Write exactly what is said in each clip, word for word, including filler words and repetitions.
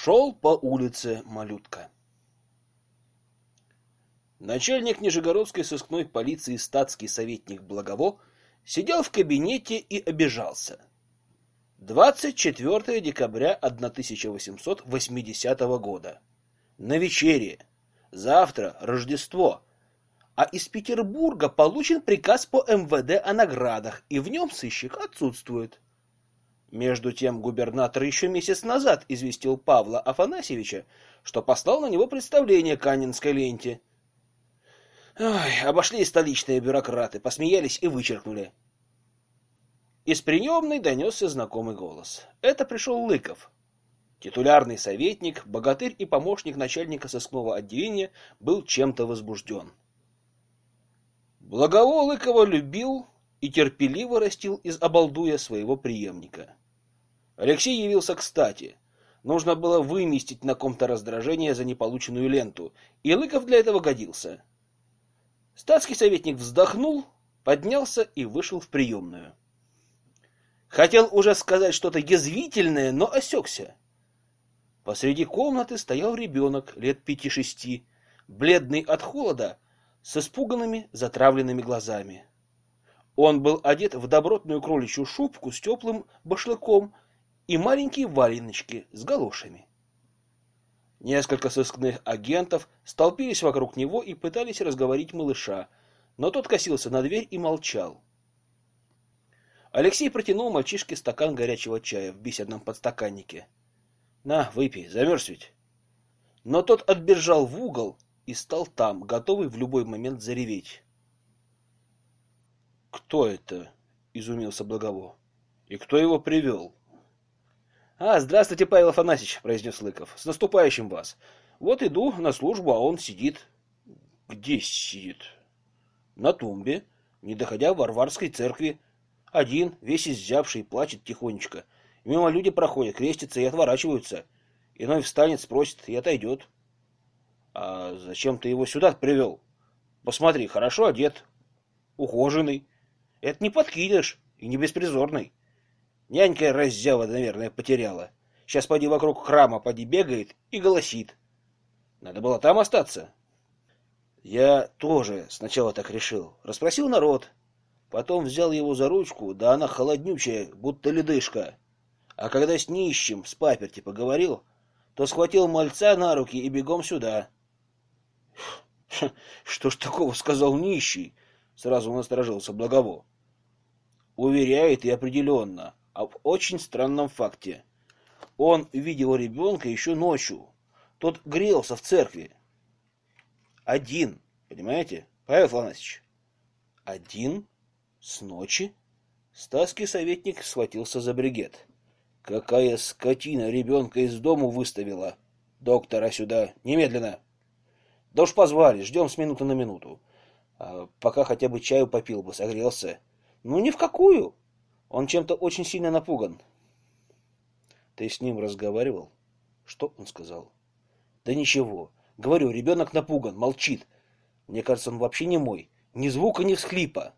Шел по улице малютка. Начальник Нижегородской сыскной полиции статский советник Благово сидел в кабинете и обижался. двадцать четвёртого декабря тысяча восемьсот восьмидесятого года. Навечерие. Завтра Рождество. А из Петербурга получен приказ по эм вэ дэ о наградах, и в нем сыщик отсутствует. Между тем губернатор еще месяц назад известил Павла Афанасьевича, что послал на него представление к Анненской ленте. Ой, обошли столичные бюрократы, посмеялись и вычеркнули. Из приемной донесся знакомый голос. Это пришел Лыков. Титулярный советник, богатырь и помощник начальника сыскного отделения был чем-то возбужден. Благово Лыкова любил и терпеливо растил из обалдуя своего преемника. Алексей явился кстати. Нужно было выместить на ком-то раздражение за неполученную ленту, и Лыков для этого годился. Статский советник вздохнул, поднялся и вышел в приемную. Хотел уже сказать что-то язвительное, но осекся. Посреди комнаты стоял ребенок лет пяти-шести, бледный от холода, с испуганными, затравленными глазами. Он был одет в добротную кроличью шубку с теплым башлыком и маленькие валеночки с галошами. Несколько сыскных агентов столпились вокруг него и пытались разговорить малыша, но тот косился на дверь и молчал. Алексей протянул мальчишке стакан горячего чая в бисерном подстаканнике. «На, выпей, замерз ведь». Но тот отбежал в угол и стал там, готовый в любой момент зареветь. «Кто это?» — изумился Благово. «И кто его привел?» «А, здравствуйте, Павел Афанасьевич», — произнес Лыков. «С наступающим вас. Вот иду на службу, а он сидит». «Где сидит?» «На тумбе, не доходя Варварской церкви. Один, весь иззябший, плачет тихонечко. Мимо люди проходят, крестятся и отворачиваются. Иной встанет, спросит и отойдет». «А зачем ты его сюда привел? Посмотри, хорошо одет, ухоженный. Это не подкидыш и не беспризорный. Нянька раззява, наверное, потеряла. Сейчас поди вокруг храма поди бегает и голосит. Надо было там остаться». Я тоже сначала так решил. Расспросил народ. Потом взял его за ручку, да она холоднючая, будто ледышка. А когда с нищим с паперти поговорил, то схватил мальца на руки и бегом сюда. «Что ж такого сказал нищий?» — сразу насторожился Благово. «Уверяет и определенно об очень странном факте. Он видел ребенка еще ночью. Тот грелся в церкви. Один, понимаете, Павел Афанасьевич? Один? С ночи?» Статский советник схватился за брегет. «Какая скотина ребенка из дому выставила! Доктора сюда, немедленно!» «Да уж позвали, ждем с минуты на минуту. А пока хотя бы чаю попил бы, согрелся». «Ну ни в какую! Он чем-то очень сильно напуган». «Ты с ним разговаривал?» «Что он сказал?» «Да ничего. Говорю, ребенок напуган, молчит. Мне кажется, он вообще не мой. Ни звука, ни всхлипа».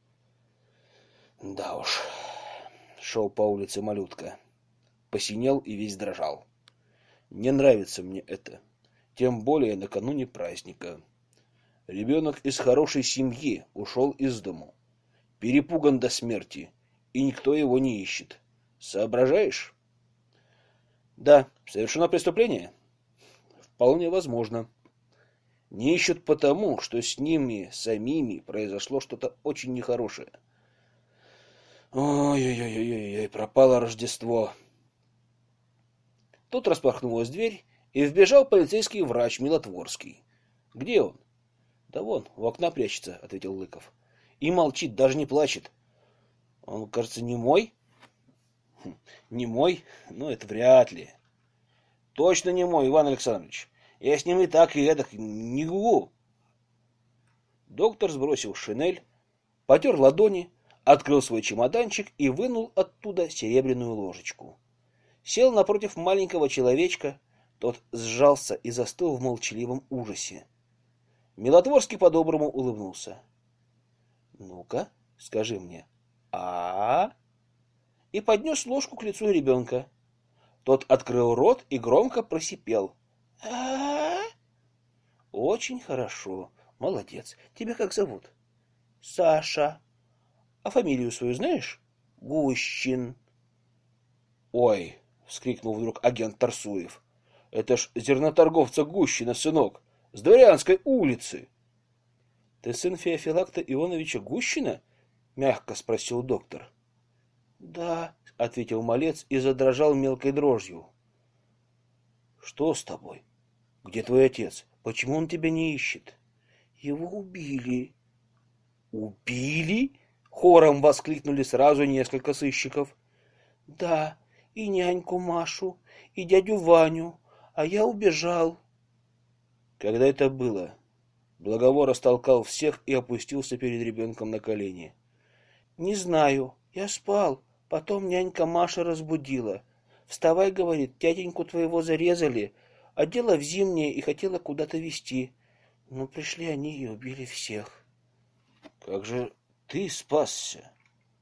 Да уж, шел по улице малютка. Посинел и весь дрожал. Не нравится мне это. Тем более накануне праздника. Ребенок из хорошей семьи ушел из дому. Перепуган до смерти, и никто его не ищет. Соображаешь? Да, совершено преступление? Вполне возможно. Не ищут потому, что с ними самими произошло что-то очень нехорошее. Ой-ой-ой-ой, пропало Рождество. Тут распахнулась дверь, и вбежал полицейский врач Милотворский. Где он? Да вон, у окна прячется, ответил Лыков. И молчит, даже не плачет. Он, кажется, не мой? Хм, не мой? Ну, это вряд ли. Точно не мой, Иван Александрович. Я с ним и так, и эдак не гугу. Доктор сбросил шинель, потер ладони, открыл свой чемоданчик и вынул оттуда серебряную ложечку. Сел напротив маленького человечка, тот сжался и застыл в молчаливом ужасе. Милотворский по-доброму улыбнулся. «Ну-ка, скажи мне, а, -а, -а и поднес ложку к лицу ребенка. Тот открыл рот и громко просипел. А-а-а! Очень хорошо. Молодец. Тебя как зовут? Саша. А фамилию свою знаешь? Гущин. Ой, вскрикнул вдруг агент Тарсуев. Это ж зерноторговца Гущина, сынок, с Дворянской улицы. Ты сын Феофилакта Ионовича Гущина? Мягко спросил доктор. Да, ответил малец и задрожал мелкой дрожью. Что с тобой? Где твой отец? Почему он тебя не ищет? Его убили. Убили? Хором воскликнули сразу несколько сыщиков. Да, и няньку Машу, и дядю Ваню, а я убежал. Когда это было? Благово растолкал всех и опустился перед ребенком на колени. Не знаю, я спал, потом нянька Маша разбудила. Вставай, говорит, дяденьку твоего зарезали, а дело в зимнее и хотела куда-то везти. Но пришли они и убили всех. Как же ты спасся?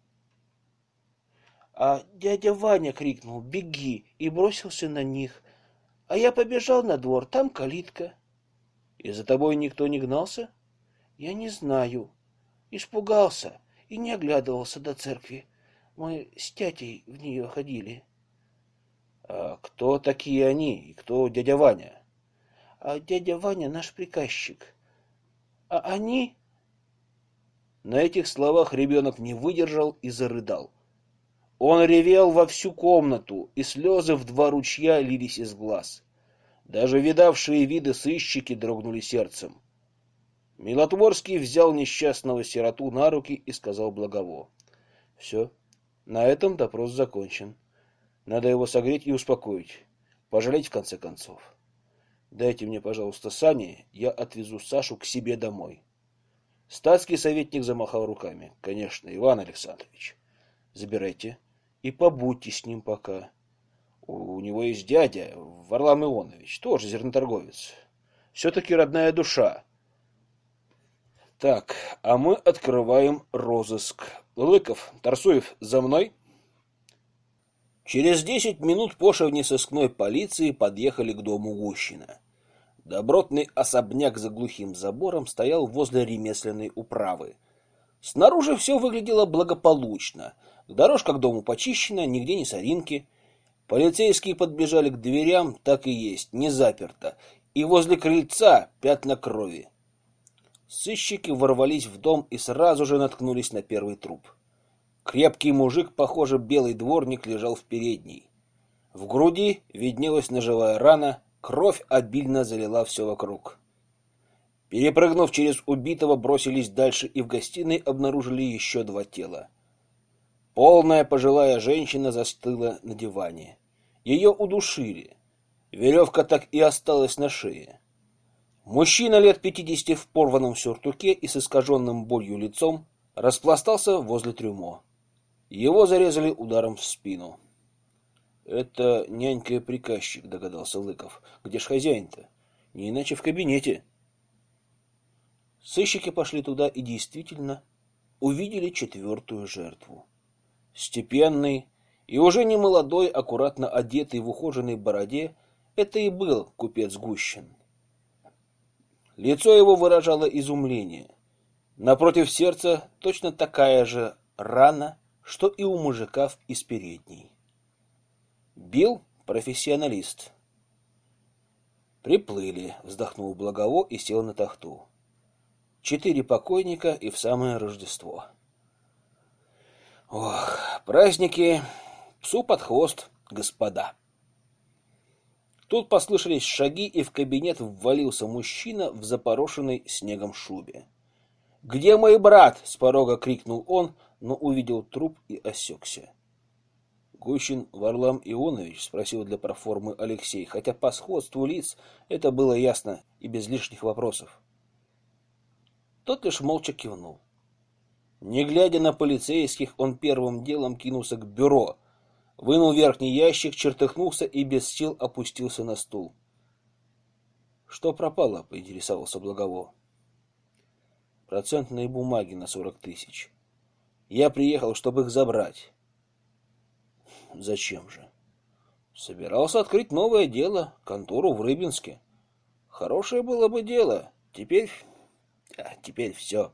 А дядя Ваня крикнул «Беги!» и бросился на них. А я побежал на двор, там калитка. И за тобой никто не гнался? Я не знаю. Испугался и не оглядывался до церкви. Мы с тятей в нее ходили. А кто такие они и кто дядя Ваня? А дядя Ваня наш приказчик. А они... На этих словах ребенок не выдержал и зарыдал. Он ревел во всю комнату, и слезы в два ручья лились из глаз. Даже видавшие виды сыщики дрогнули сердцем. Милотворский взял несчастного сироту на руки и сказал Благово: «Все, на этом допрос закончен. Надо его согреть и успокоить, пожалеть в конце концов. Дайте мне, пожалуйста, сани, я отвезу Сашу к себе домой». Статский советник замахал руками. «Конечно, Иван Александрович, забирайте и побудьте с ним пока. У него есть дядя, Варлам Ионович, тоже зерноторговец. Все-таки родная душа. Так, а мы открываем розыск. Лыков, Тарсуев, за мной». Через десять минут пошивни сыскной полиции подъехали к дому Гущина. Добротный особняк за глухим забором стоял возле ремесленной управы. Снаружи все выглядело благополучно. Дорожка к дому почищена, нигде не соринки. Полицейские подбежали к дверям, так и есть, не заперто, и возле крыльца пятна крови. Сыщики ворвались в дом и сразу же наткнулись на первый труп. Крепкий мужик, похоже, белый дворник, лежал в передней. В груди виднелась ножевая рана, кровь обильно залила все вокруг. Перепрыгнув через убитого, бросились дальше и в гостиной обнаружили еще два тела. Полная пожилая женщина застыла на диване. Ее удушили. Веревка так и осталась на шее. Мужчина лет пятидесяти в порванном сюртуке и с искаженным болью лицом распластался возле трюмо. Его зарезали ударом в спину. «Это нянька и приказчик», — догадался Лыков. «Где ж хозяин-то? Не иначе в кабинете». Сыщики пошли туда и действительно увидели четвертую жертву. Степенный и уже не молодой, аккуратно одетый в ухоженной бороде, это и был купец Гущин. Лицо его выражало изумление. Напротив сердца точно такая же рана, что и у мужика из передней. Бил профессионалист. «Приплыли», — вздохнул Благово и сел на тахту. «Четыре покойника и в самое Рождество. Ох, праздники, псу под хвост, господа». Тут послышались шаги, и в кабинет ввалился мужчина в запорошенной снегом шубе. «Где мой брат?» — с порога крикнул он, но увидел труп и осекся. «Гущин Варлам Ионович?» — спросил для проформы Алексей, хотя по сходству лиц это было ясно и без лишних вопросов. Тот лишь молча кивнул. Не глядя на полицейских, он первым делом кинулся к бюро, вынул верхний ящик, чертыхнулся и без сил опустился на стул. «Что пропало?» — поинтересовался Благово. «Процентные бумаги на сорок тысяч. Я приехал, чтобы их забрать». «Зачем же?» Собирался открыть новое дело, контору в Рыбинске. Хорошее было бы дело. Теперь... А, теперь все.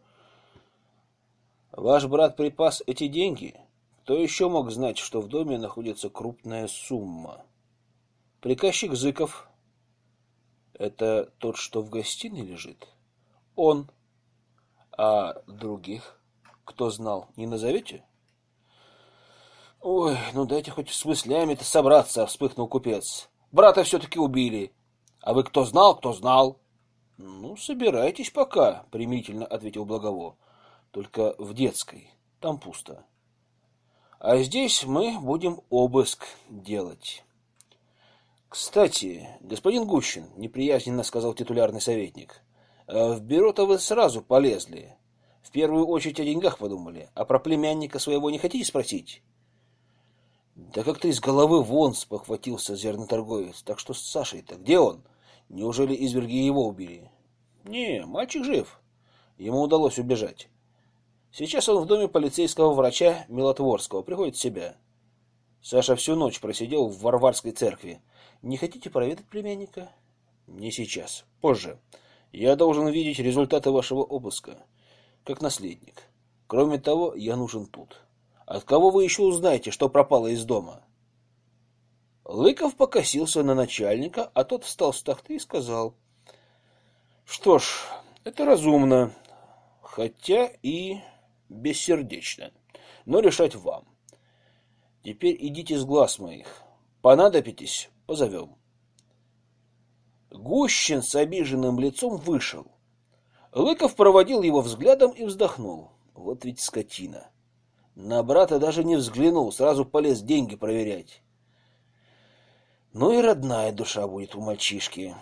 Ваш брат припас эти деньги. Кто еще мог знать, что в доме находится крупная сумма? Приказчик Зыков. Это тот, что в гостиной лежит? Он. А других, кто знал, не назовете? Ой, ну дайте хоть с мыслями-то собраться, вспыхнул купец. Брата все-таки убили. А вы кто знал, кто знал? Ну, собирайтесь пока, примирительно ответил Благово. Только в детской, там пусто. А здесь мы будем обыск делать. Кстати, господин Гущин, неприязненно сказал титулярный советник, в бюро-то вы сразу полезли. В первую очередь о деньгах подумали, а про племянника своего не хотите спросить? Да как-то из головы вон, спохватился зерноторговец. Так что с Сашей-то где он? Неужели изверги его убили? Не, мальчик жив. Ему удалось убежать. Сейчас он в доме полицейского врача Милотворского, приходит в себя. Саша всю ночь просидел в Варварской церкви. Не хотите проведать племянника? Не сейчас, позже. Я должен видеть результаты вашего обыска, как наследник. Кроме того, я нужен тут. От кого вы еще узнаете, что пропало из дома? Лыков покосился на начальника, а тот встал с тахты и сказал: что ж, это разумно, хотя и бессердечно, но решать вам. Теперь идите с глаз моих. Понадобитесь, позовем. Гущин с обиженным лицом вышел. Лыков проводил его взглядом и вздохнул. Вот ведь скотина. На брата даже не взглянул, сразу полез деньги проверять. Ну и родная душа будет у мальчишки.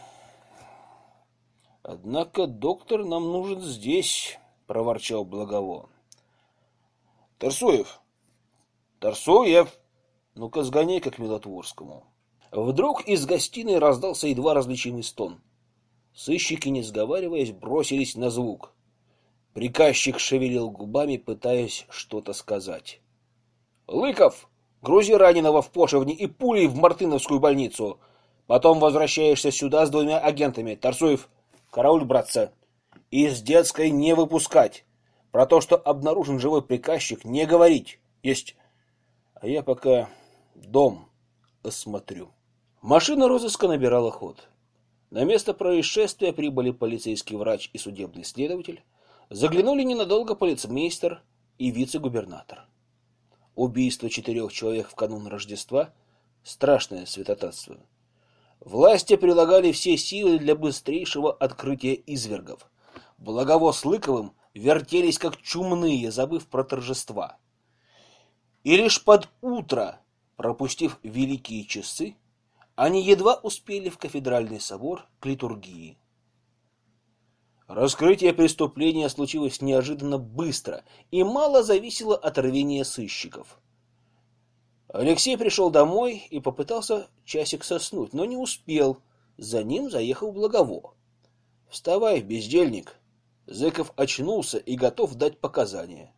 Однако доктор нам нужен здесь, проворчал Благово. Тарсуев! Тарсуев! Ну-ка сгоняй-ка к Милотворскому. Вдруг из гостиной раздался едва различимый стон. Сыщики, не сговариваясь, бросились на звук. Приказчик шевелил губами, пытаясь что-то сказать. «Лыков, грузи раненого в Пошивне и пулей в Мартыновскую больницу. Потом возвращаешься сюда с двумя агентами. Тарсуев, карауль, братца. Из детской не выпускать. Про то, что обнаружен живой приказчик, не говорить. Есть. А я пока дом осмотрю». Машина розыска набирала ход. На место происшествия прибыли полицейский врач и судебный следователь. Заглянули ненадолго полицмейстер и вице-губернатор. Убийство четырех человек в канун Рождества — страшное святотатство. Власти прилагали все силы для быстрейшего открытия извергов. Благово с Лыковым вертелись как чумные, забыв про торжества. И лишь под утро, пропустив великие часы, они едва успели в кафедральный собор к литургии. Раскрытие преступления случилось неожиданно быстро и мало зависело от рвения сыщиков. Алексей пришел домой и попытался часик соснуть, но не успел. За ним заехал Благово. «Вставай, бездельник!» Зыков очнулся и готов дать показания.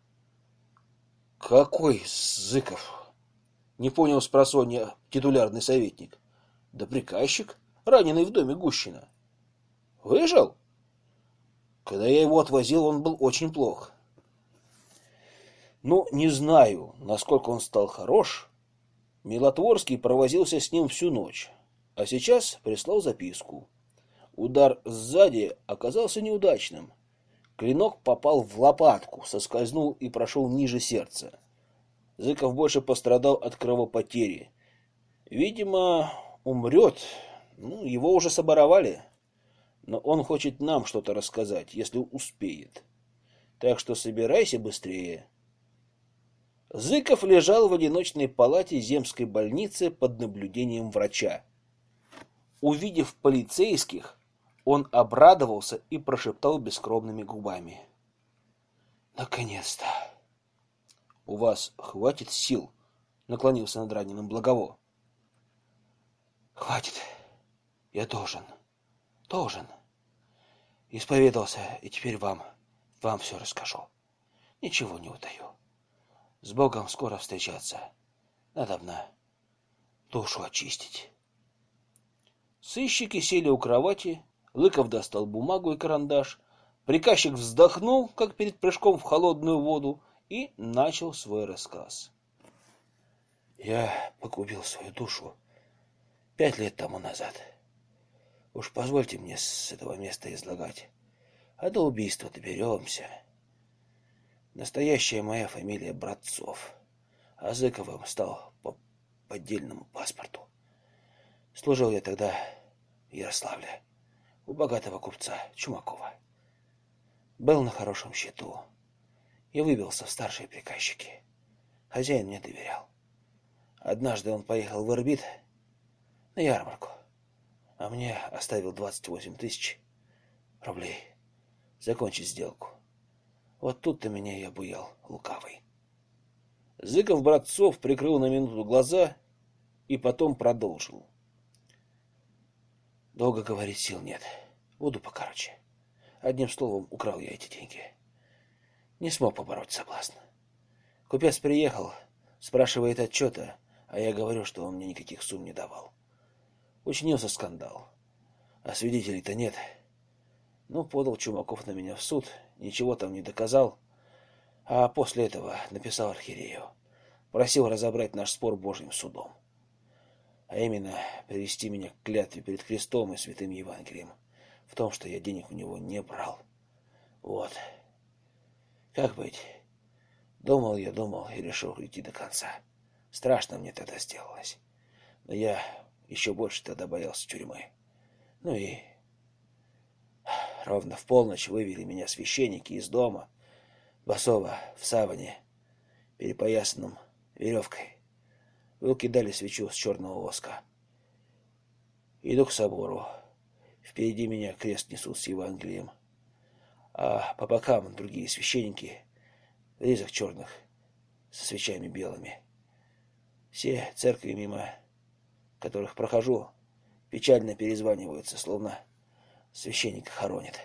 «Какой Зыков?» — не понял спросонья титулярный советник. «Да приказчик, раненый в доме Гущина». «Выжил?» Когда я его отвозил, он был очень плох. Ну, не знаю, насколько он стал хорош. Милотворский провозился с ним всю ночь, а сейчас прислал записку. Удар сзади оказался неудачным. Клинок попал в лопатку, соскользнул и прошел ниже сердца. Зыков больше пострадал от кровопотери. Видимо, умрет. Ну, его уже соборовали. Но он хочет нам что-то рассказать, если успеет. Так что собирайся быстрее. Зыков лежал в одиночной палате земской больницы под наблюдением врача. Увидев полицейских, он обрадовался и прошептал бескровными губами: «Наконец-то!» «У вас хватит сил?» — наклонился над раненым Благово. «Хватит. Я должен. Должен. Исповедался, и теперь вам, вам все расскажу. Ничего не утаю. С Богом скоро встречаться. Надобно душу очистить. Сыщики сели у кровати, Лыков достал бумагу и карандаш, приказчик вздохнул, как перед прыжком в холодную воду, и начал свой рассказ. Я погубил свою душу пять лет тому назад. Уж позвольте мне с этого места излагать, а до убийства доберемся. Настоящая моя фамилия Братцов, а Зыковым стал по поддельному паспорту. Служил я тогда в Ярославле у богатого купца Чумакова. Был на хорошем счету и выбился в старшие приказчики. Хозяин мне доверял. Однажды он поехал в Ирбит на ярмарку, а мне оставил двадцать восемь тысяч рублей закончить сделку. Вот тут-то меня и обуял лукавый. Зыков-Братцов прикрыл на минуту глаза и потом продолжил. Долго говорить сил нет. Буду покороче. Одним словом, украл я эти деньги. Не смог побороть соблазн. Купец приехал, спрашивает отчета, а я говорю, что он мне никаких сумм не давал. Учинился скандал. А свидетелей-то нет. Ну, подал Чумаков на меня в суд, ничего там не доказал, а после этого написал архиерею. Просил разобрать наш спор Божьим судом. А именно, привести меня к клятве перед крестом и святым Евангелием в том, что я денег у него не брал. Вот. Как быть? Думал я, думал и решил идти до конца. Страшно мне тогда сделалось. Но я еще больше тогда боялся тюрьмы. Ну и ровно в полночь вывели меня священники из дома, босого, в саване, перепоясанном веревкой. Выкидали свечу с черного воска. Иду к собору. Впереди меня крест несут с Евангелием, а по бокам другие священники в ризах черных со свечами белыми. Все церкви, мимо которых прохожу, печально перезваниваются, словно священника хоронят.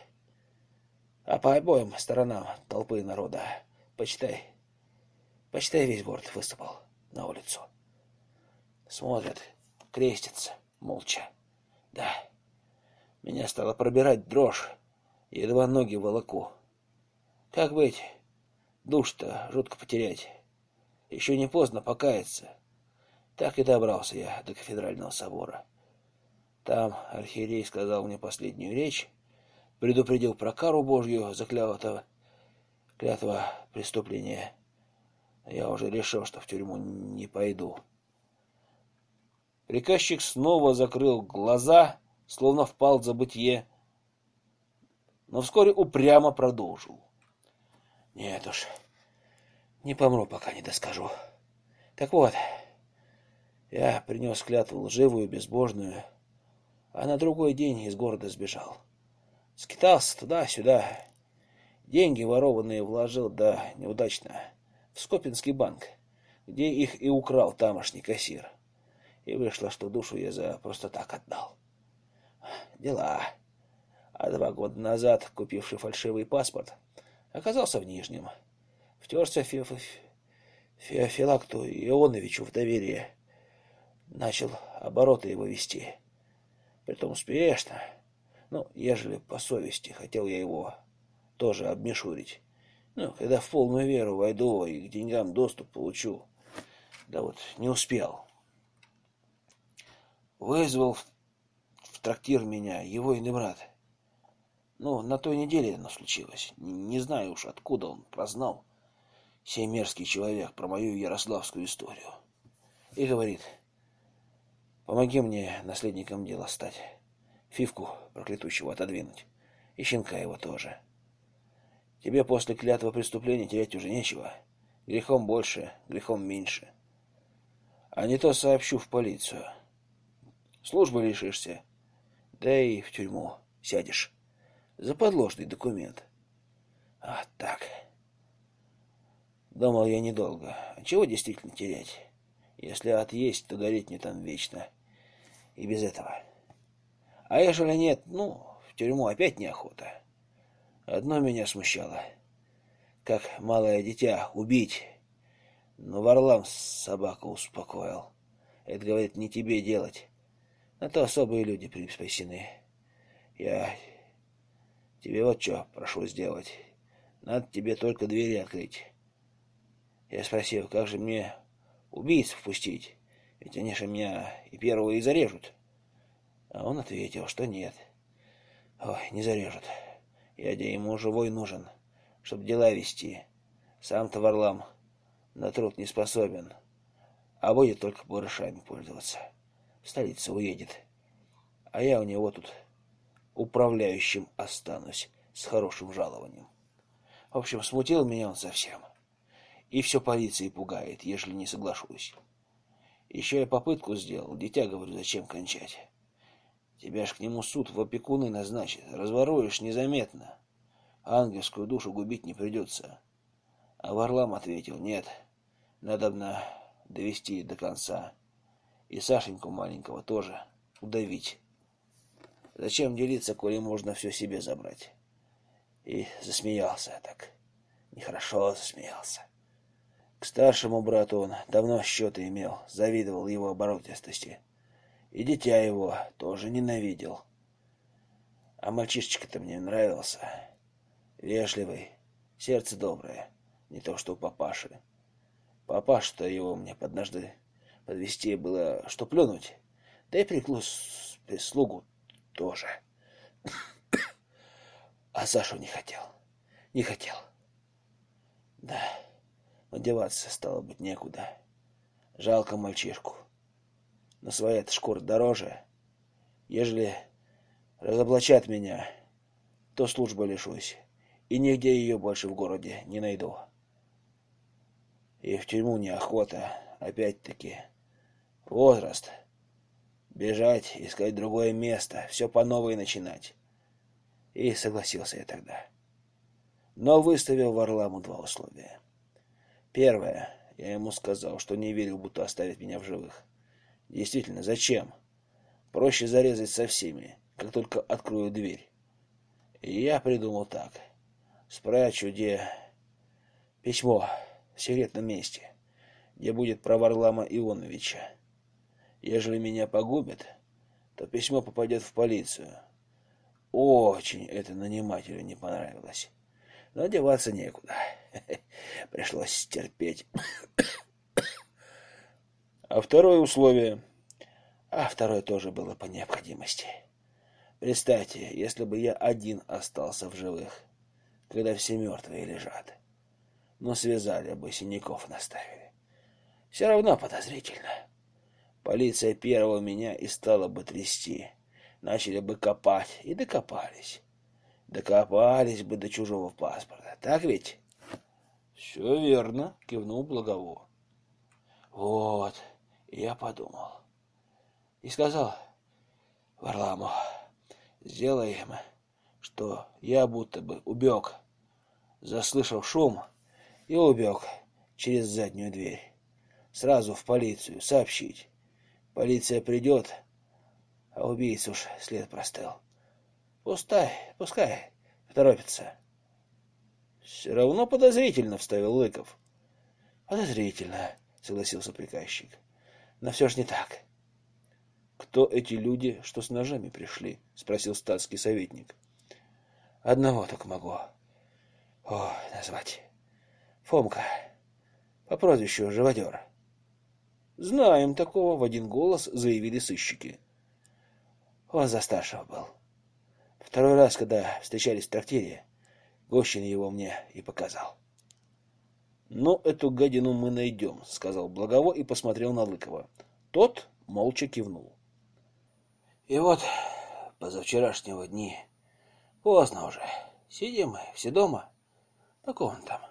А по обоим сторонам толпы народа, почитай, почитай весь город выступал на улицу. Смотрят, крестятся, молча. Да, меня стала пробирать дрожь, едва ноги волоку. Как быть? Душ-то жутко потерять. Еще не поздно покаяться. Так и добрался я до кафедрального собора. Там архиерей сказал мне последнюю речь, предупредил про кару Божью за клятва, клятва преступления. Я уже решил, что в тюрьму не пойду. Приказчик снова закрыл глаза, словно впал в забытье, но вскоре упрямо продолжил. Нет уж, не помру, пока не доскажу. Так вот, я принес клятву лживую, безбожную, а на другой день из города сбежал. Скитался туда-сюда, деньги ворованные вложил, да неудачно, в Скопинский банк, где их и украл тамошний кассир. И вышло, что душу я за просто так отдал. Дела. А два года назад, купивший фальшивый паспорт, оказался в Нижнем. Втерся Фе Феофилакту Ионовичу в доверие. Начал обороты его вести. Притом успешно. Ну, ежели по совести, хотел я его тоже обмешурить. Ну, когда в полную веру войду и к деньгам доступ получу. Да вот не успел. Вызвал в, в трактир меня его иный брат. Ну, на той неделе оно случилось. Не, не знаю уж, откуда он прознал, сей мерзкий человек, про мою ярославскую историю. И говорит, помоги мне наследником дела стать, Фивку проклятущего отодвинуть, и щенка его тоже. Тебе после клятвы преступления терять уже нечего. Грехом больше, грехом меньше. А не то сообщу в полицию. Службы лишишься, да и в тюрьму сядешь за подложный документ. А так. Думал я недолго. А чего действительно терять? Если отъесть, то гореть мне там вечно. И без этого. А ежели нет, ну, в тюрьму опять неохота. Одно меня смущало. Как малое дитя убить. Но Варлам собаку успокоил. Это, говорит, не тебе делать. На то особые люди припасены. Я тебе вот что прошу сделать. Надо тебе только двери открыть. Я спросил, как же мне убийц впустить? Ведь они же меня и первого и зарежут. А он ответил, что нет. Ой, не зарежут. Я ему живой нужен, чтобы дела вести. Сам-то Варлам на труд не способен, а будет только барышами пользоваться. В столицу уедет. А я у него тут управляющим останусь с хорошим жалованием. В общем, смутил меня он совсем. И все полиции пугает, ежели не соглашусь. Еще я попытку сделал. Дитя, говорю, зачем кончать? Тебя ж к нему суд в опекуны назначит. Разворуешь незаметно. Ангельскую душу губить не придется. А Варлам ответил, нет, надобно довести до конца. И Сашеньку маленького тоже удавить. Зачем делиться, коли можно все себе забрать? И засмеялся так. Нехорошо засмеялся. К старшему брату он давно счеты имел, завидовал его оборотистости. И дитя его тоже ненавидел. А мальчишечка-то мне нравился. Вежливый, сердце доброе, не то что у папаши. Папаша-то его мне поднажды подвести было, что плюнуть, да и приклус прислугу тоже. А Сашу не хотел, не хотел. Да, но деваться стало быть некуда. Жалко мальчишку. Но своя-то шкура дороже. Ежели разоблачат меня, то службы лишусь, и нигде ее больше в городе не найду. И в тюрьму неохота, опять-таки. Возраст. Бежать, искать другое место, все по новой начинать. И согласился я тогда. Но выставил Варламу два условия. Первое. Я ему сказал, что не верил, будто оставит меня в живых. Действительно, зачем? Проще зарезать со всеми, как только открою дверь. И я придумал так. Спрячу, где письмо в секретном месте, где будет про Варлама Ионовича. Ежели меня погубят, то письмо попадет в полицию. Очень это нанимателю не понравилось. Но деваться некуда. Пришлось терпеть. А второе условие? А второе тоже было по необходимости. Представьте, если бы я один остался в живых, когда все мертвые лежат. Ну, связали бы, синяков наставили. Все равно подозрительно. Полиция первого меня и стала бы трясти. Начали бы копать и докопались. Докопались бы до чужого паспорта. Так ведь? Все верно, кивнул Благово. Вот, я подумал. И сказал Варламу, сделаем, что я будто бы убег, заслышав шум, и убег через заднюю дверь. Сразу в полицию сообщить. Полиция придет, а убийца уж след простыл. Пускай, пускай поторопится. Все равно подозрительно, вставил Лыков. Подозрительно, согласился приказчик. Но все ж не так. Кто эти люди, что с ножами пришли? Спросил статский советник. Одного только могу О, назвать. Фомка, по прозвищу Живодер. Знаем такого, в один голос заявили сыщики. Он за старшего был. Второй раз, когда встречались в трактире, Гощин его мне и показал. «Ну, эту гадину мы найдем», — сказал Благово и посмотрел на Лыкова. Тот молча кивнул. И вот позавчерашнего дни, поздно уже, сидим мы все дома, по комнатам.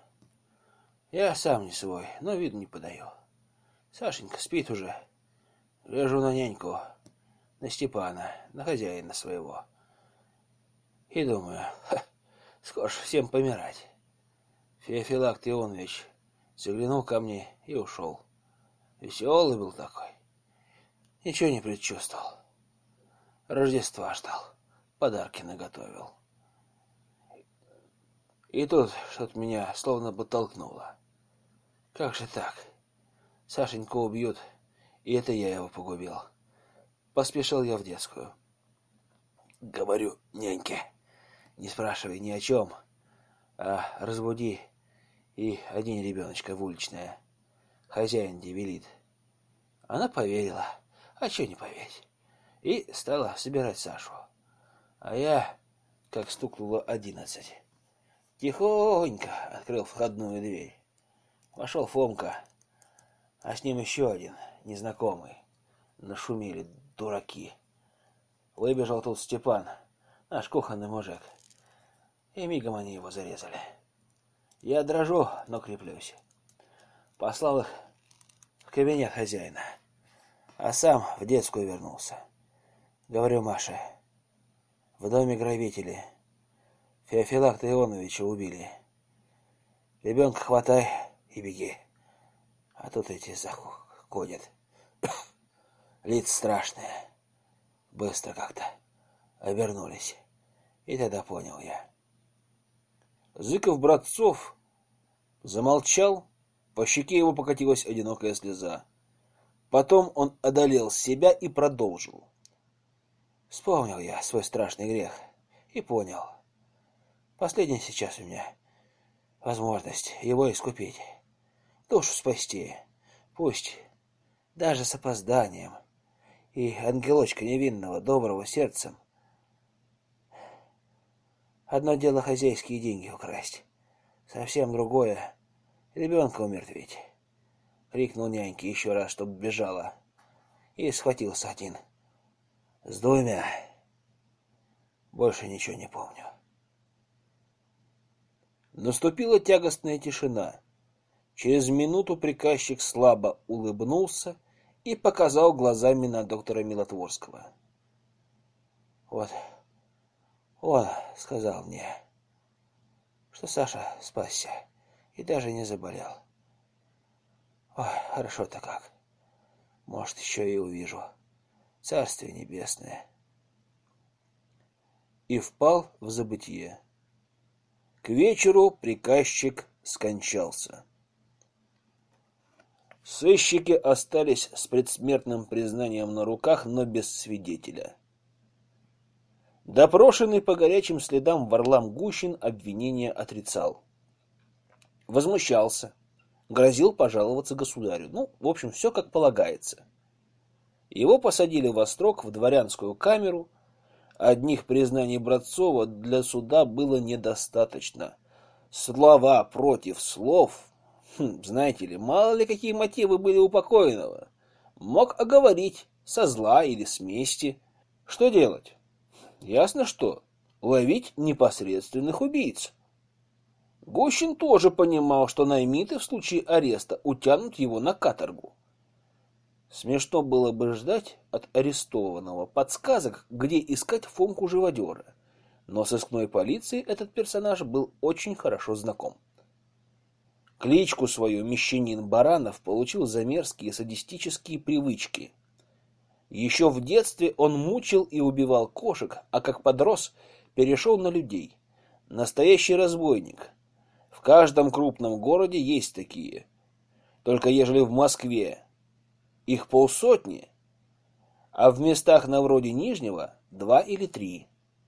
Я сам не свой, но виду не подаю. Сашенька спит уже. Гляжу на няньку, на Степана, на хозяина своего. И думаю, ха, скоро всем помирать. Феофилакт Ионович заглянул ко мне и ушел. Веселый был такой. Ничего не предчувствовал. Рождества ждал, подарки наготовил. И тут что-то меня словно бы толкнуло. Как же так? Сашеньку убьют, И это я его погубил. Поспешил я в детскую. Говорю няньке, не спрашивай ни о чем, а разбуди и одень ребеночка в уличное. Хозяин где велит. Она поверила. А че не поверить? И стала собирать Сашу. А я, как стукнуло одиннадцать, тихонько открыл входную дверь. Вошел Фомка, а с ним еще один, незнакомый. Нашумели дураки. Выбежал тут Степан, наш кухонный мужик. И мигом они его зарезали. Я дрожу, но креплюсь. Послал их в кабинет хозяина, а сам в детскую вернулся. Говорю Маше, в доме грабители Феофилакта Ионовича убили. Ребенка хватай и беги. А тут эти заходят. Лица страшные. Быстро как-то обернулись. И тогда понял я. Зыков-Братцов замолчал, по щеке его покатилась одинокая слеза. Потом он одолел себя и продолжил. Вспомнил я свой страшный грех и понял. Последняя сейчас у меня возможность его искупить, душу спасти, пусть даже с опозданием, и ангелочка невинного, доброго сердцем. Одно дело хозяйские деньги украсть, совсем другое — ребенка умертвить. Крикнул няньке еще раз, чтоб бежала, и схватился один. С двумя. Больше ничего не помню. Наступила тягостная тишина. Через минуту приказчик слабо улыбнулся и показал глазами на доктора Милотворского. Вот он сказал мне, что Саша спасся и даже не заболел. Ой, хорошо-то как. Может, еще и увижу Царствие Небесное. И впал в забытье. К вечеру приказчик скончался. Сыщики остались с предсмертным признанием на руках, но без свидетеля. Допрошенный по горячим следам Варлам Гущин обвинение отрицал. Возмущался, грозил пожаловаться государю. Ну, в общем, все как полагается. Его посадили во строк в дворянскую камеру. Одних признаний Братцова для суда было недостаточно. Слова против слов. Хм, знаете ли, мало ли какие мотивы были у покойного. Мог оговорить со зла или с мести. Что делать? Ясно что. Ловить непосредственных убийц. Гущин тоже понимал, что наймиты в случае ареста утянут его на каторгу. Смешно было бы ждать от арестованного подсказок, где искать Фомку-живодера, но сыскной полиции этот персонаж был очень хорошо знаком. Кличку свою мещанин Баранов получил за мерзкие садистические привычки. Еще в детстве он мучил и убивал кошек, а как подрос, перешел на людей. Настоящий разбойник. В каждом крупном городе есть такие. Только ежели в Москве их полсотни, а в местах на вроде Нижнего два или три.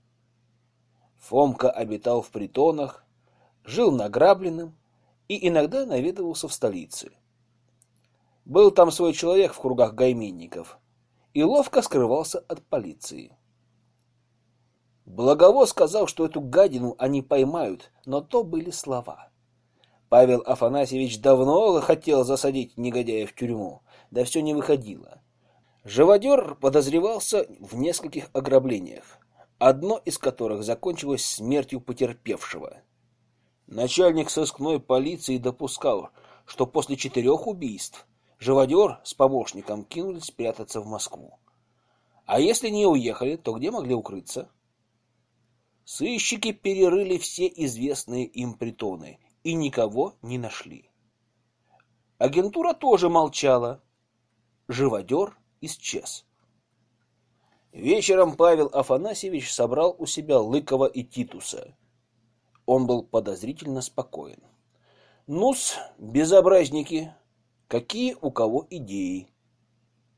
Фомка обитал в притонах, жил награбленным и иногда наведывался в столице. Был там свой человек в кругах гайменников и ловко скрывался от полиции. Благово сказал, что эту гадину они поймают, но то были слова. Павел Афанасьевич давно хотел засадить негодяя в тюрьму, да все не выходило. Живодер подозревался в нескольких ограблениях, одно из которых закончилось смертью потерпевшего. Начальник сыскной полиции допускал, что после четырех убийств живодер с помощником кинулись прятаться в Москву. А если не уехали, то где могли укрыться? Сыщики перерыли все известные им притоны и никого не нашли. Агентура тоже молчала. Живодер исчез. Вечером Павел Афанасьевич собрал у себя Лыкова и Титуса. Он был подозрительно спокоен. Ну-с, безобразники, какие у кого идеи?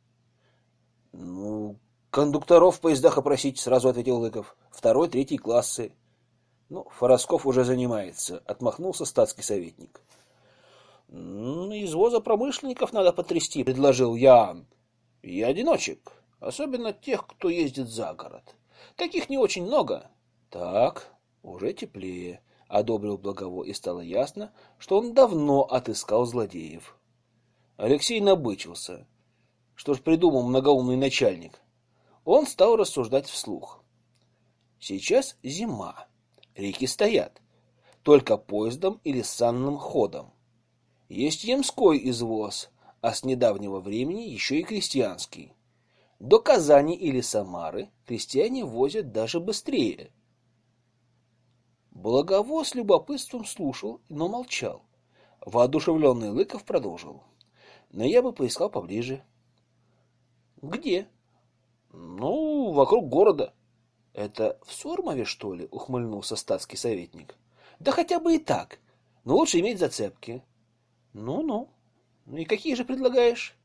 Ну, кондукторов в поездах опросить, сразу ответил Лыков. Второй, третий классы. Ну, Форосков уже занимается, отмахнулся статский советник. Ну, извоза промышленников надо потрясти, предложил Ян. И одиночек, особенно тех, кто ездит за город. Таких не очень много. Так, уже теплее, одобрил Благово, и стало ясно, что он давно отыскал злодеев. Алексей набычился. Что ж придумал многоумный начальник? Он стал рассуждать вслух. Сейчас зима, реки стоят, только поездом или санным ходом. Есть ямской извоз, а с недавнего времени еще и крестьянский. До Казани или Самары крестьяне возят даже быстрее. Благово с любопытством слушал, но молчал. Воодушевленный Лыков продолжил. Но я бы поискал поближе. Где? Ну, вокруг города. Это в Сормове, что ли? Ухмыльнулся статский советник. Да хотя бы и так. Но лучше иметь зацепки. Ну-ну. Ну и какие же предлагаешь?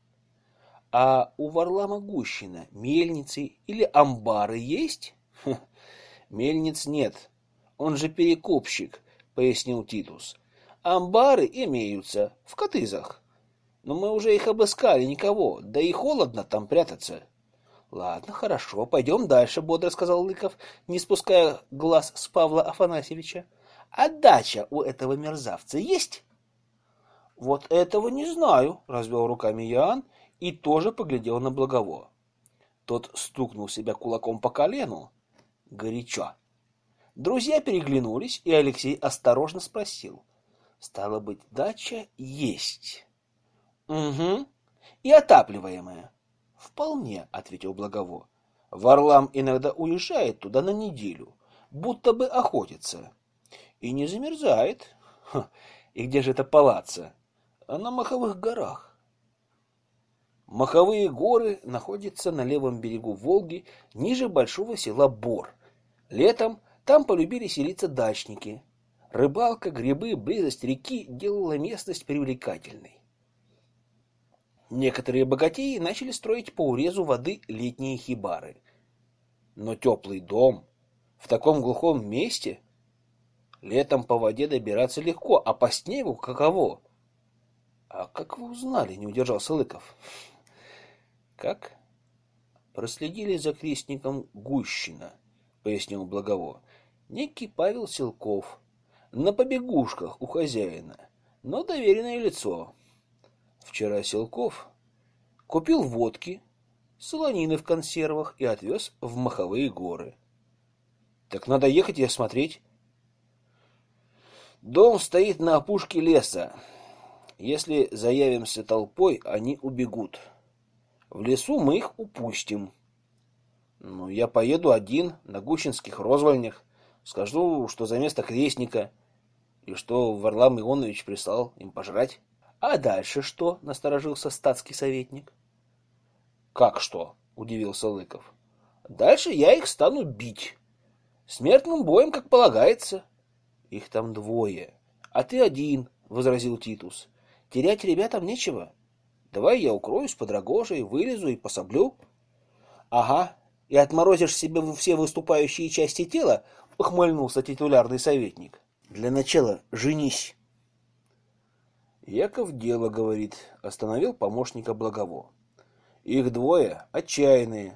А у Варлама Гущина мельницы или амбары есть? Ха, мельниц нет. Он же перекупщик, пояснил Титус. Амбары имеются в Катызах. Но мы уже их обыскали, никого. Да и холодно там прятаться. Ладно, хорошо, пойдем дальше, бодро сказал Лыков, не спуская глаз с Павла Афанасьевича. А дача у этого мерзавца есть? Вот этого не знаю, развел руками Ян и тоже поглядел на Благово. Тот стукнул себя кулаком по колену. Горячо. Друзья переглянулись, и Алексей осторожно спросил. Стало быть, дача есть? Угу. И отапливаемая. Вполне, ответил Благово. Варлам иногда уезжает туда на неделю, будто бы охотится. И не замерзает. Ха, и где же это палаццо? А на Маховых горах. Маховые горы находятся на левом берегу Волги, ниже большого села Бор. Летом там полюбили селиться дачники. Рыбалка, грибы, близость реки делала местность привлекательной. Некоторые богатеи начали строить по урезу воды летние хибары. Но теплый дом в таком глухом месте... Летом по воде добираться легко, а по снегу каково? А как вы узнали, не удержался Лыков? Как? Проследили за крестником Гущина, пояснил Благово. Некий Павел Силков, на побегушках у хозяина, но доверенное лицо. Вчера Силков купил водки, солонины в консервах и отвез в Маховые горы. Так надо ехать и осмотреть. Дом стоит на опушке леса. Если заявимся толпой, они убегут. В лесу мы их упустим. Ну, я поеду один на гущинских розвальнях, скажу, что за место крестника, и что Варлам Ионович прислал им пожрать. А дальше что? Насторожился статский советник. Как что? Удивился Лыков. Дальше я их стану бить. Смертным боем, как полагается. Их там двое, а ты один, возразил Титус. Терять ребятам нечего. Давай я укроюсь под рогожей, вылезу и пособлю. Ага, и отморозишь себе все выступающие части тела, ухмыльнулся титулярный советник. Для начала женись. Яков дело говорит, остановил помощника Благово. Их двое отчаянные.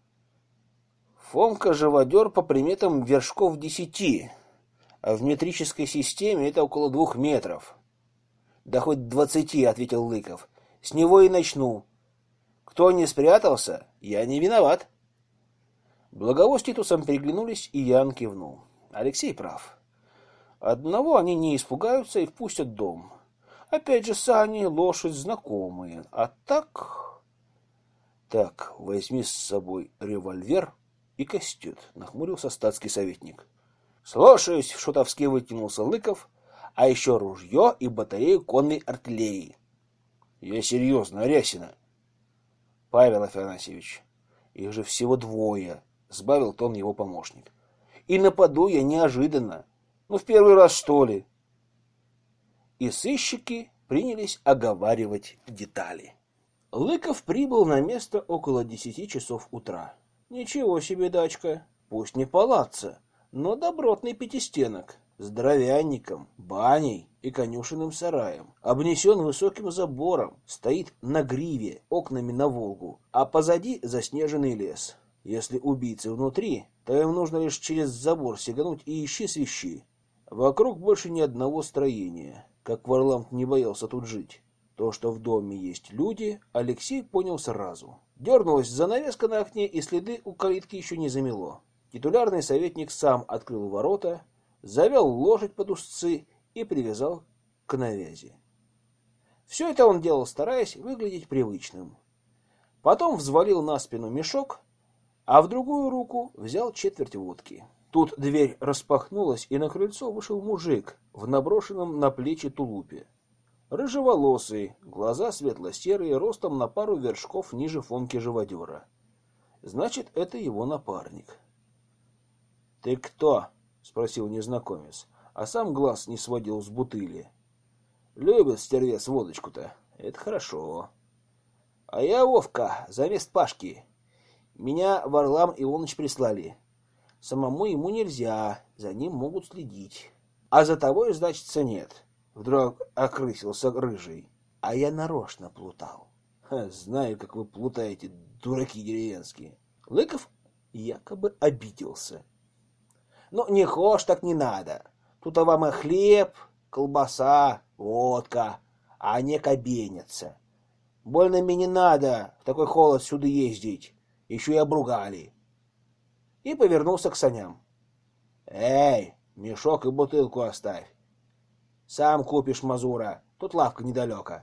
Фомка живодер по приметам вершков десяти. А в метрической системе это около двух метров. Да хоть двадцати, ответил Лыков. С него и начну. Кто не спрятался, я не виноват. Благово с Титусом переглянулись, и Ян кивнул. Алексей прав. Одного они не испугаются и впустят дом. Опять же, сани, лошадь знакомые. А так... Так, возьми с собой револьвер и кастет, нахмурился статский советник. Слушаюсь, шутовски вытянулся Лыков, а еще ружье и батарею конной артиллерии. Я серьезно, Арясина. Павел Афанасьевич, их же всего двое, сбавил тон его помощник. И нападу я неожиданно. Ну, в первый раз, что ли? И сыщики принялись оговаривать детали. Лыков прибыл на место около десяти часов утра. Ничего себе дачка, пусть не палаццо, но добротный пятистенок, с дровянником, баней и конюшенным сараем. Обнесен высоким забором, стоит на гриве, окнами на Волгу, а позади заснеженный лес. Если убийцы внутри, то им нужно лишь через забор сигануть и ищи свищи. Вокруг больше ни одного строения, как Варлам не боялся тут жить. То, что в доме есть люди, Алексей понял сразу. Дернулась занавеска на окне, и следы у калитки еще не замело. Титулярный советник сам открыл ворота, завел лошадь под узцы и привязал к навязи. Все это он делал, стараясь выглядеть привычным. Потом взвалил на спину мешок, а в другую руку взял четверть водки. Тут дверь распахнулась, и на крыльцо вышел мужик в наброшенном на плечи тулупе. Рыжеволосый, глаза светло-серые, ростом на пару вершков ниже Фомки-живодера. Значит, это его напарник. — Ты кто? — спросил незнакомец, а сам глаз не сводил с бутыли. — Любит стервец водочку-то. Это хорошо. — А я Вовка, замест Пашки. Меня Варлам Ионыч прислали. Самому ему нельзя, за ним могут следить. А за тобой, значится, нет. Вдруг окрысился Рыжий. А я нарочно плутал. Ха, знаю, как вы плутаете, дураки деревенские. Лыков якобы обиделся. Ну, не хошь, так не надо. Тут а вам и хлеб, колбаса, водка, а не кабенится. Больно мне не надо в такой холод сюда ездить. Еще и обругали. И повернулся к саням. Эй, мешок и бутылку оставь. Сам купишь, мазура, тут лавка недалеко.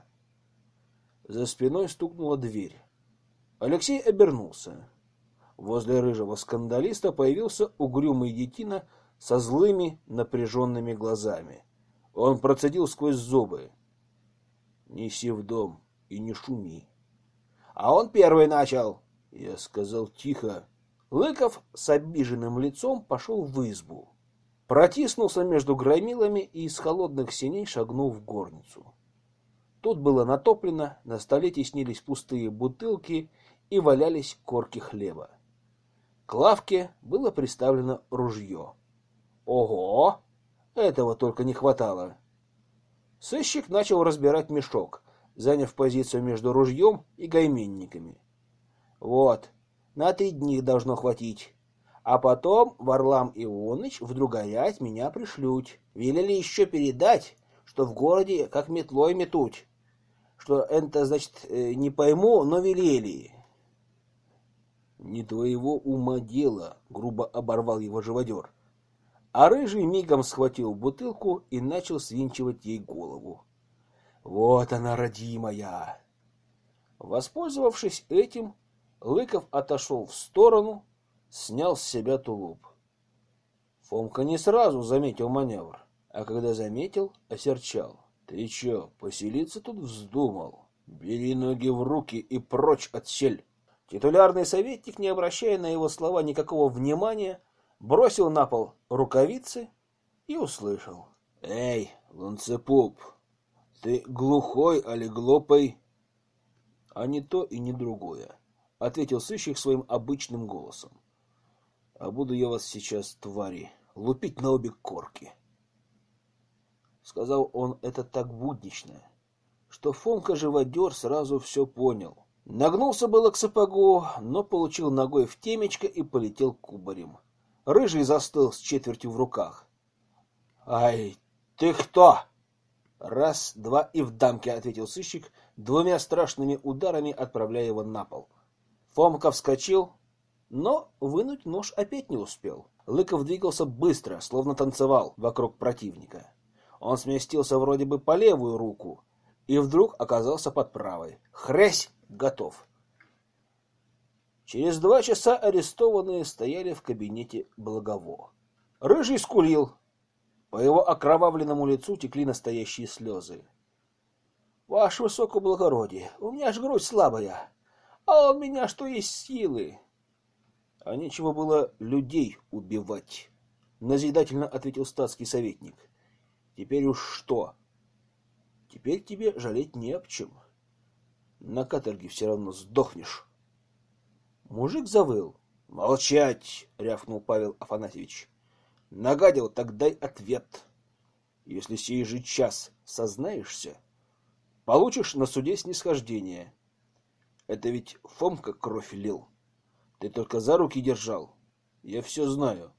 За спиной стукнула дверь. Алексей обернулся. Возле рыжего скандалиста появился угрюмый детина со злыми напряженными глазами. Он процедил сквозь зубы. Неси в дом и не шуми. А он первый начал. Я сказал тихо. Лыков с обиженным лицом пошел в избу. Протиснулся между громилами и из холодных сеней шагнул в горницу. Тут было натоплено, на столе теснились пустые бутылки и валялись корки хлеба. К лавке было приставлено ружье. Ого! Этого только не хватало. Сыщик начал разбирать мешок, заняв позицию между ружьем и гайменниками. Вот, на три дни должно хватить. А потом Варлам Ионыч вдруг горять меня пришлють. Велели еще передать, что в городе как метлой метуть. Что это, значит, не пойму, но велели. Не твоего ума дело, грубо оборвал его живодер. А Рыжий мигом схватил бутылку и начал свинчивать ей голову. Вот она, родимая. Воспользовавшись этим, Лыков отошел в сторону, снял с себя тулуп. Фомка не сразу заметил маневр, а когда заметил, осерчал. Ты че, поселиться тут вздумал? Бери ноги в руки и прочь отсель. Титулярный советник, не обращая на его слова никакого внимания, бросил на пол рукавицы и услышал. Эй, ланцепуп, ты глухой али глупый? А не то и не другое, ответил сыщик своим обычным голосом. А буду я вас сейчас, твари, лупить на обе корки. Сказал он это так буднично, что Фомка-живодер сразу все понял. Нагнулся было к сапогу, но получил ногой в темечко и полетел кубарем. Рыжий застыл с четвертью в руках. — Ай, ты кто? — Раз, два и в дамке, — ответил сыщик, двумя страшными ударами отправляя его на пол. Фомка вскочил, но вынуть нож опять не успел. Лыков двигался быстро, словно танцевал вокруг противника. Он сместился вроде бы по левую руку и вдруг оказался под правой. Хрясь! Готов. Через два часа арестованные стояли в кабинете Благово. Рыжий скулил. По его окровавленному лицу текли настоящие слезы. — Ваше высокоблагородие, у меня ж грудь слабая, а у меня что есть силы. — А нечего было людей убивать, — назидательно ответил статский советник. — Теперь уж что? Теперь тебе жалеть не об чем. На каторге все равно сдохнешь. Мужик завыл. Молчать, рявкнул Павел Афанасьевич. Нагадил, так дай ответ. Если сей же час сознаешься, получишь на суде снисхождение. Это ведь Фомка кровь лил. Ты только за руки держал. Я все знаю.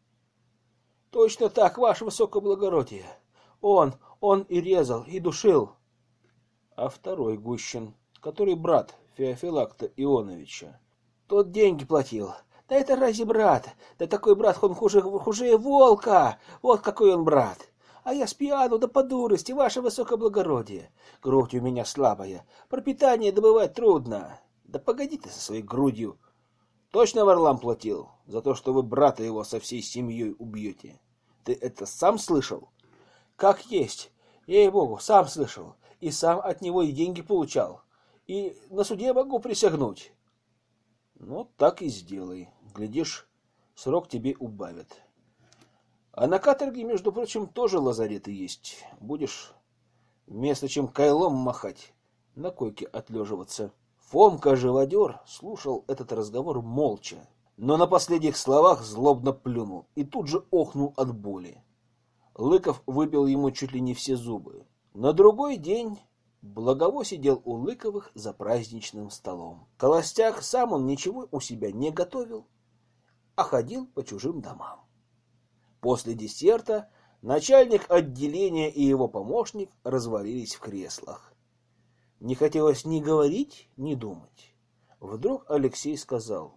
Точно так, ваше высокоблагородие. Он, он и резал, и душил. А второй Гущин, который брат Феофилакта Ионовича, тот деньги платил. Да это разве брат? Да такой брат, он хуже, хуже волка. Вот какой он брат. А я спьяну, да по дурости, ваше высокоблагородие. Грудь у меня слабая, пропитание добывать трудно. Да погоди ты со своей грудью. Точно Варлам платил за то, что вы брата его со всей семьей убьете? Ты это сам слышал? Как есть. Ей-богу, сам слышал. И сам от него и деньги получал. И на суде могу присягнуть. Ну, так и сделай. Глядишь, срок тебе убавят. А на каторге, между прочим, тоже лазареты есть. Будешь вместо чем кайлом махать, на койке отлеживаться. Фомка-живодер слушал этот разговор молча, но на последних словах злобно плюнул и тут же охнул от боли. Лыков выпил ему чуть ли не все зубы. На другой день Благово сидел у Лыковых за праздничным столом. Холостяк сам он ничего у себя не готовил, а ходил по чужим домам. После десерта начальник отделения и его помощник развалились в креслах. Не хотелось ни говорить, ни думать. Вдруг Алексей сказал: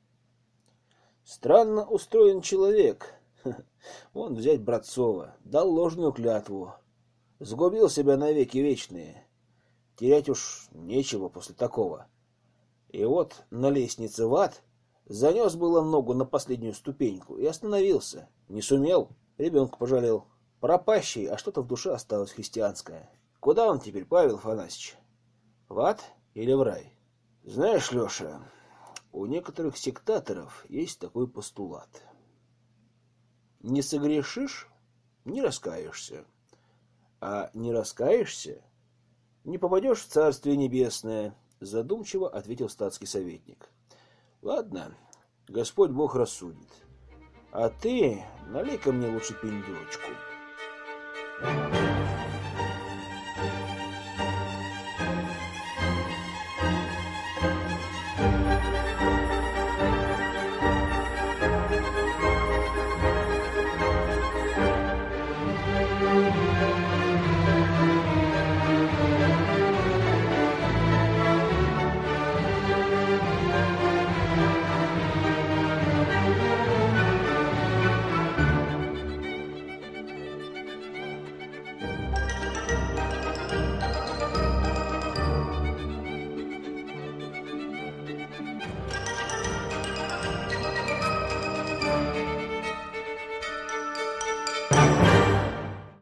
«Странно устроен человек. Вон взять Братцова, дал ложную клятву, сгубил себя навеки вечные. Терять уж нечего после такого. И вот на лестнице в ад занес было ногу на последнюю ступеньку и остановился. Не сумел, ребенка пожалел. Пропащий, а что-то в душе осталось христианское. Куда он теперь, Павел Афанасьевич? В ад или в рай? Знаешь, Леша, у некоторых сектаторов есть такой постулат. Не согрешишь — не раскаешься. А не раскаешься — не попадешь в Царствие Небесное, задумчиво ответил статский советник. Ладно, Господь Бог рассудит. А ты налей-ка мне лучше пиндюрочку.